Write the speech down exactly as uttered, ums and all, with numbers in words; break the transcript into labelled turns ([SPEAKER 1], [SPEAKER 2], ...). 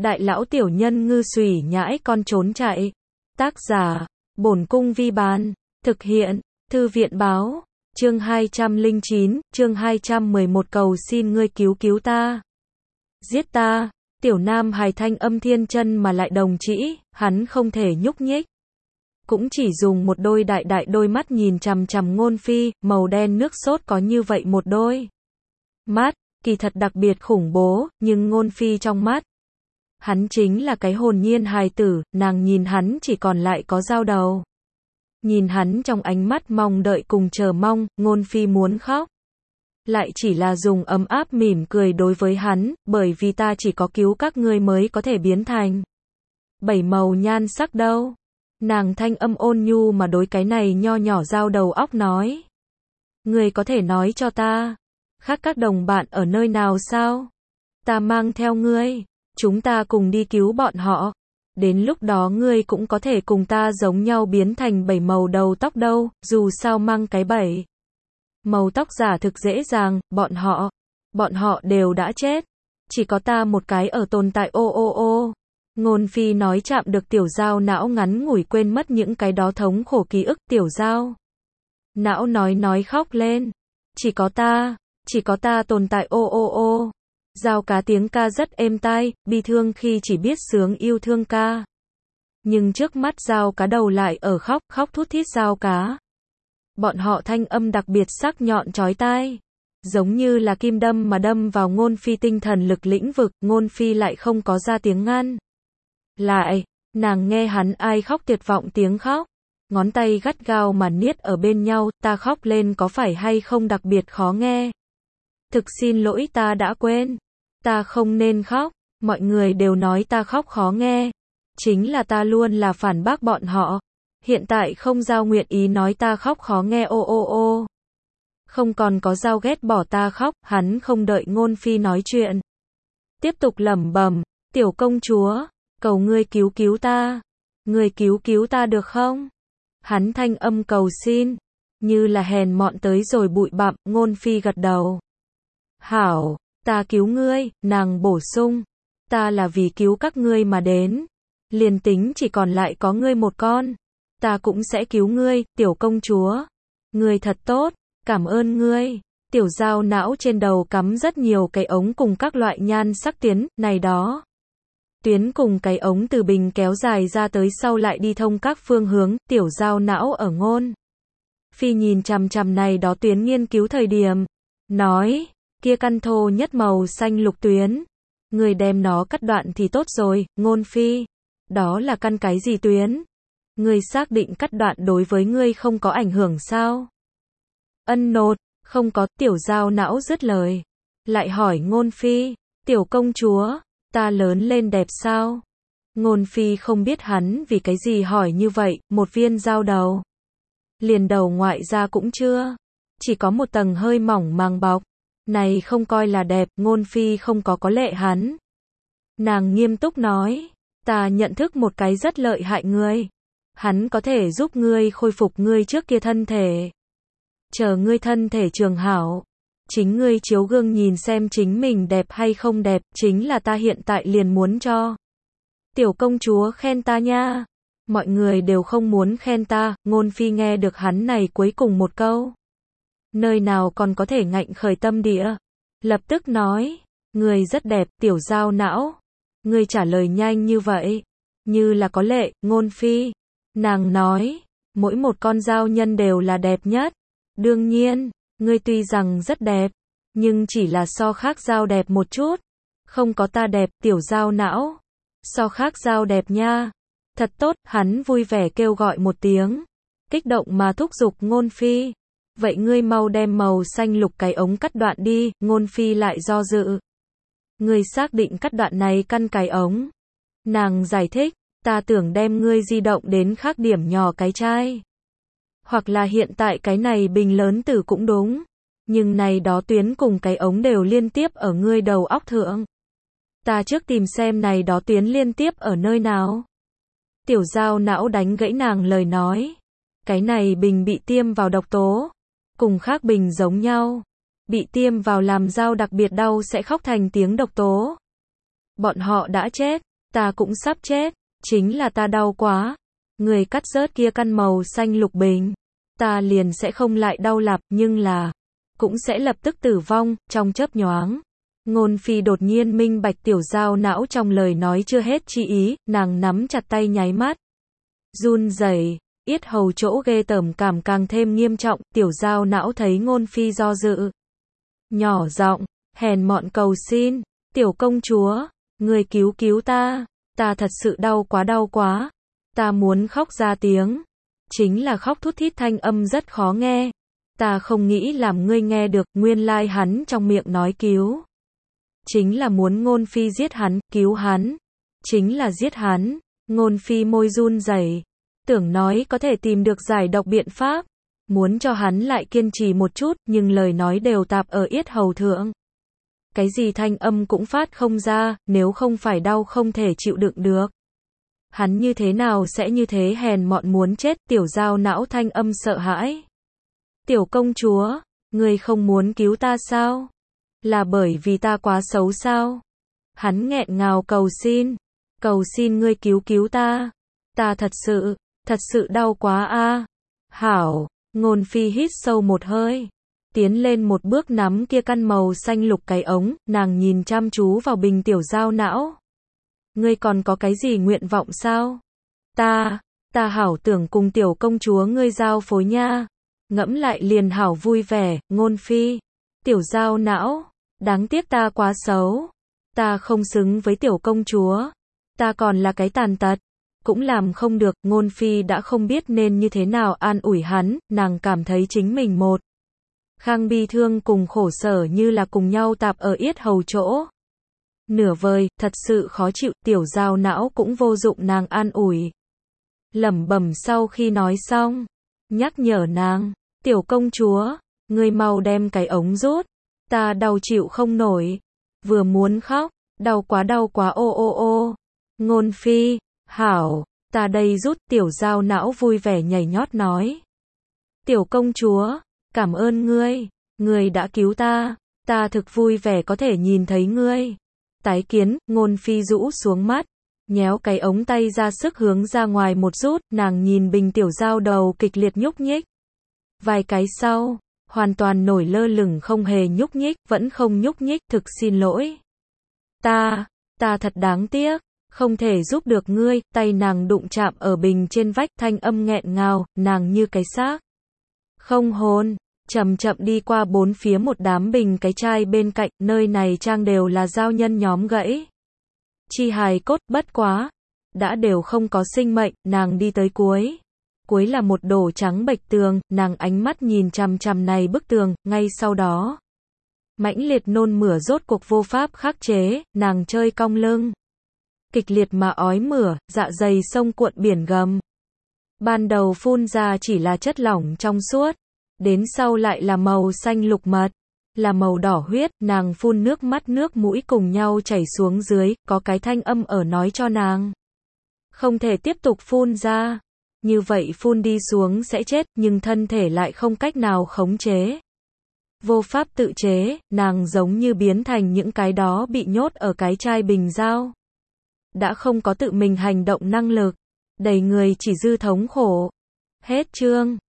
[SPEAKER 1] Đại lão tiểu nhân ngư xùy nhãi con trốn chạy. Tác giả, Bổn Cung Vi Bán. Thực hiện, Thư viện Báo. Chương hai trăm lẻ chín, chương hai trăm mười một cầu xin ngươi cứu cứu ta. Giết ta. Tiểu Nam hài thanh âm thiên chân mà lại đồng trĩ, hắn không thể nhúc nhích. Cũng chỉ dùng một đôi đại đại đôi mắt nhìn chằm chằm Ngôn Phi, màu đen nước sốt có như vậy một đôi mắt, kỳ thật đặc biệt khủng bố, nhưng Ngôn Phi trong mắt, hắn chính là cái hồn nhiên hài tử, nàng nhìn hắn chỉ còn lại có dao đầu. Nhìn hắn trong ánh mắt mong đợi cùng chờ mong, Ngôn Phi muốn khóc. Lại chỉ là dùng ấm áp mỉm cười đối với hắn, bởi vì ta chỉ có cứu các ngươi mới có thể biến thành bảy màu nhan sắc đâu. Nàng thanh âm ôn nhu mà đối cái này nho nhỏ dao đầu óc nói. Ngươi có thể nói cho ta, khác các đồng bạn ở nơi nào sao? Ta mang theo ngươi, chúng ta cùng đi cứu bọn họ. Đến lúc đó ngươi cũng có thể cùng ta giống nhau biến thành bảy màu đầu tóc đâu, dù sao mang cái bảy màu tóc giả thực dễ dàng, bọn họ, bọn họ đều đã chết. Chỉ có ta một cái ở tồn tại ô ô ô. Ngôn Phi nói chạm được tiểu dao não ngắn ngủi quên mất những cái đó thống khổ ký ức tiểu dao. Não nói nói khóc lên. Chỉ có ta, chỉ có ta tồn tại ô ô ô. Dao cá tiếng ca rất êm tai, bi thương khi chỉ biết sướng yêu thương ca. Nhưng trước mắt dao cá đầu lại ở khóc, khóc thút thít dao cá. Bọn họ thanh âm đặc biệt sắc nhọn chói tai. Giống như là kim đâm mà đâm vào Ngôn Phi tinh thần lực lĩnh vực, Ngôn Phi lại không có ra tiếng ngăn. Lại, nàng nghe hắn ai khóc tuyệt vọng tiếng khóc. Ngón tay gắt gao mà niết ở bên nhau, ta khóc lên có phải hay không đặc biệt khó nghe. Thực xin lỗi ta đã quên. Ta không nên khóc, mọi người đều nói ta khóc khó nghe. Chính là ta luôn là phản bác bọn họ. Hiện tại không giao nguyện ý nói ta khóc khó nghe ô ô ô. Không còn có giao ghét bỏ ta khóc, hắn không đợi Ngôn Phi nói chuyện. Tiếp tục lẩm bẩm, tiểu công chúa, cầu ngươi cứu cứu ta. Ngươi cứu cứu ta được không? Hắn thanh âm cầu xin, như là hèn mọn tới rồi bụi bặm, Ngôn Phi gật đầu. Hảo, ta cứu ngươi, nàng bổ sung. Ta là vì cứu các ngươi mà đến. Liền tính chỉ còn lại có ngươi một con. Ta cũng sẽ cứu ngươi, tiểu công chúa. Ngươi thật tốt, cảm ơn ngươi. Tiểu dao não trên đầu cắm rất nhiều cái ống cùng các loại nhan sắc tuyến, này đó. Tuyến cùng cái ống từ bình kéo dài ra tới sau lại đi thông các phương hướng, tiểu dao não ở Ngôn Phi nhìn chằm chằm này đó tuyến nghiên cứu thời điểm. Nói, kia căn thô nhất màu xanh lục tuyến. Người đem nó cắt đoạn thì tốt rồi, Ngôn Phi. Đó là căn cái gì tuyến? Ngươi xác định cắt đoạn đối với ngươi không có ảnh hưởng sao? Ân nột, không có, tiểu dao não dứt lời. Lại hỏi Ngôn Phi, tiểu công chúa, ta lớn lên đẹp sao? Ngôn Phi không biết hắn vì cái gì hỏi như vậy, một viên dao đầu. Liền đầu ngoại ra cũng chưa. Chỉ có một tầng hơi mỏng màng bọc. Này không coi là đẹp, Ngôn Phi không có có lệ hắn. Nàng nghiêm túc nói, ta nhận thức một cái rất lợi hại người. Hắn có thể giúp ngươi khôi phục ngươi trước kia thân thể. Chờ ngươi thân thể trường hảo. Chính ngươi chiếu gương nhìn xem chính mình đẹp hay không đẹp, chính là ta hiện tại liền muốn cho. Tiểu công chúa khen ta nha. Mọi người đều không muốn khen ta, Ngôn Phi nghe được hắn này cuối cùng một câu. Nơi nào còn có thể ngạnh khởi tâm địa. Lập tức nói, ngươi rất đẹp, tiểu dao não. Ngươi trả lời nhanh như vậy. Như là có lệ, Ngôn Phi. Nàng nói, mỗi một con dao nhân đều là đẹp nhất. Đương nhiên, ngươi tuy rằng rất đẹp, nhưng chỉ là so khác dao đẹp một chút. Không có ta đẹp, tiểu dao não. So khác dao đẹp nha. Thật tốt, hắn vui vẻ kêu gọi một tiếng. Kích động mà thúc giục Ngôn Phi. Vậy ngươi mau đem màu xanh lục cái ống cắt đoạn đi, Ngôn Phi lại do dự. Ngươi xác định cắt đoạn này căn cái ống. Nàng giải thích, ta tưởng đem ngươi di động đến khác điểm nhỏ cái chai. Hoặc là hiện tại cái này bình lớn tử cũng đúng. Nhưng này đó tuyến cùng cái ống đều liên tiếp ở ngươi đầu óc thượng. Ta trước tìm xem này đó tuyến liên tiếp ở nơi nào. Tiểu dao não đánh gãy nàng lời nói. Cái này bình bị tiêm vào độc tố. Cùng khác bình giống nhau. Bị tiêm vào làm dao đặc biệt đau sẽ khóc thành tiếng độc tố. Bọn họ đã chết. Ta cũng sắp chết, chính là ta đau quá. Người cắt rớt kia căn màu xanh lục bình, ta liền sẽ không lại đau lặp, nhưng là, cũng sẽ lập tức tử vong, trong chớp nhoáng. Ngôn Phi đột nhiên minh bạch tiểu dao não trong lời nói chưa hết chi ý, nàng nắm chặt tay nháy mắt. Run rẩy, yết hầu chỗ ghê tởm cảm càng thêm nghiêm trọng, tiểu dao não thấy Ngôn Phi do dự. Nhỏ giọng, hèn mọn cầu xin, tiểu công chúa, người cứu cứu ta, ta thật sự đau quá đau quá, ta muốn khóc ra tiếng. Chính là khóc thút thít thanh âm rất khó nghe. Ta không nghĩ làm ngươi nghe được, nguyên lai hắn trong miệng nói cứu. Chính là muốn Ngôn Phi giết hắn, cứu hắn. Chính là giết hắn. Ngôn Phi môi run rẩy, tưởng nói có thể tìm được giải độc biện pháp. Muốn cho hắn lại kiên trì một chút, nhưng lời nói đều tạp ở yết hầu thượng. Cái gì thanh âm cũng phát không ra, nếu không phải đau không thể chịu đựng được. Hắn như thế nào sẽ như thế hèn mọn muốn chết, tiểu dao não thanh âm sợ hãi. Tiểu công chúa, ngươi không muốn cứu ta sao? Là bởi vì ta quá xấu sao? Hắn nghẹn ngào cầu xin, cầu xin ngươi cứu cứu ta. Ta thật sự, thật sự đau quá a. Hảo, Ngôn Phi hít sâu một hơi, tiến lên một bước nắm kia căn màu xanh lục cái ống, nàng nhìn chăm chú vào bình tiểu dao não. Ngươi còn có cái gì nguyện vọng sao? Ta, ta hảo tưởng cùng tiểu công chúa ngươi giao phối nha. Ngẫm lại liền hảo vui vẻ, Ngôn Phi. Tiểu dao não, đáng tiếc ta quá xấu. Ta không xứng với tiểu công chúa. Ta còn là cái tàn tật. Cũng làm không được, Ngôn Phi đã không biết nên như thế nào an ủi hắn, nàng cảm thấy chính mình một. Khang bi thương cùng khổ sở như là cùng nhau tạp ở yết hầu chỗ. Nửa vời, thật sự khó chịu, tiểu dao não cũng vô dụng nàng an ủi. Lẩm bẩm sau khi nói xong, nhắc nhở nàng, tiểu công chúa, ngươi mau đem cái ống rút, ta đau chịu không nổi, vừa muốn khóc, đau quá đau quá ô ô ô. Ngôn Phi, hảo, ta đây rút, tiểu dao não vui vẻ nhảy nhót nói. Tiểu công chúa, cảm ơn ngươi, ngươi đã cứu ta, ta thực vui vẻ có thể nhìn thấy ngươi. Tái kiến, Ngôn Phi rũ xuống mắt, nhéo cái ống tay ra sức hướng ra ngoài một rút, nàng nhìn bình tiểu dao đầu kịch liệt nhúc nhích. Vài cái sau, hoàn toàn nổi lơ lửng không hề nhúc nhích, vẫn không nhúc nhích, thực xin lỗi. Ta, ta thật đáng tiếc, không thể giúp được ngươi, tay nàng đụng chạm ở bình trên vách, thanh âm nghẹn ngào, nàng như cái xác không hồn. Chậm chậm đi qua bốn phía một đám bình cái chai bên cạnh, nơi này trang đều là dao nhân nhóm gãy. Chi hài cốt, bất quá. Đã đều không có sinh mệnh, nàng đi tới cuối. Cuối là một đổ trắng bệch tường, nàng ánh mắt nhìn chằm chằm này bức tường, ngay sau đó. Mãnh liệt nôn mửa rốt cuộc vô pháp khắc chế, nàng chơi cong lưng. Kịch liệt mà ói mửa, dạ dày sông cuộn biển gầm. Ban đầu phun ra chỉ là chất lỏng trong suốt. Đến sau lại là màu xanh lục mật, là màu đỏ huyết, nàng phun nước mắt nước mũi cùng nhau chảy xuống dưới, có cái thanh âm ở nói cho nàng. Không thể tiếp tục phun ra, như vậy phun đi xuống sẽ chết, nhưng thân thể lại không cách nào khống chế. Vô pháp tự chế, nàng giống như biến thành những cái đó bị nhốt ở cái chai bình dao. Đã không có tự mình hành động năng lực, đầy người chỉ dư thống khổ. Hết chương.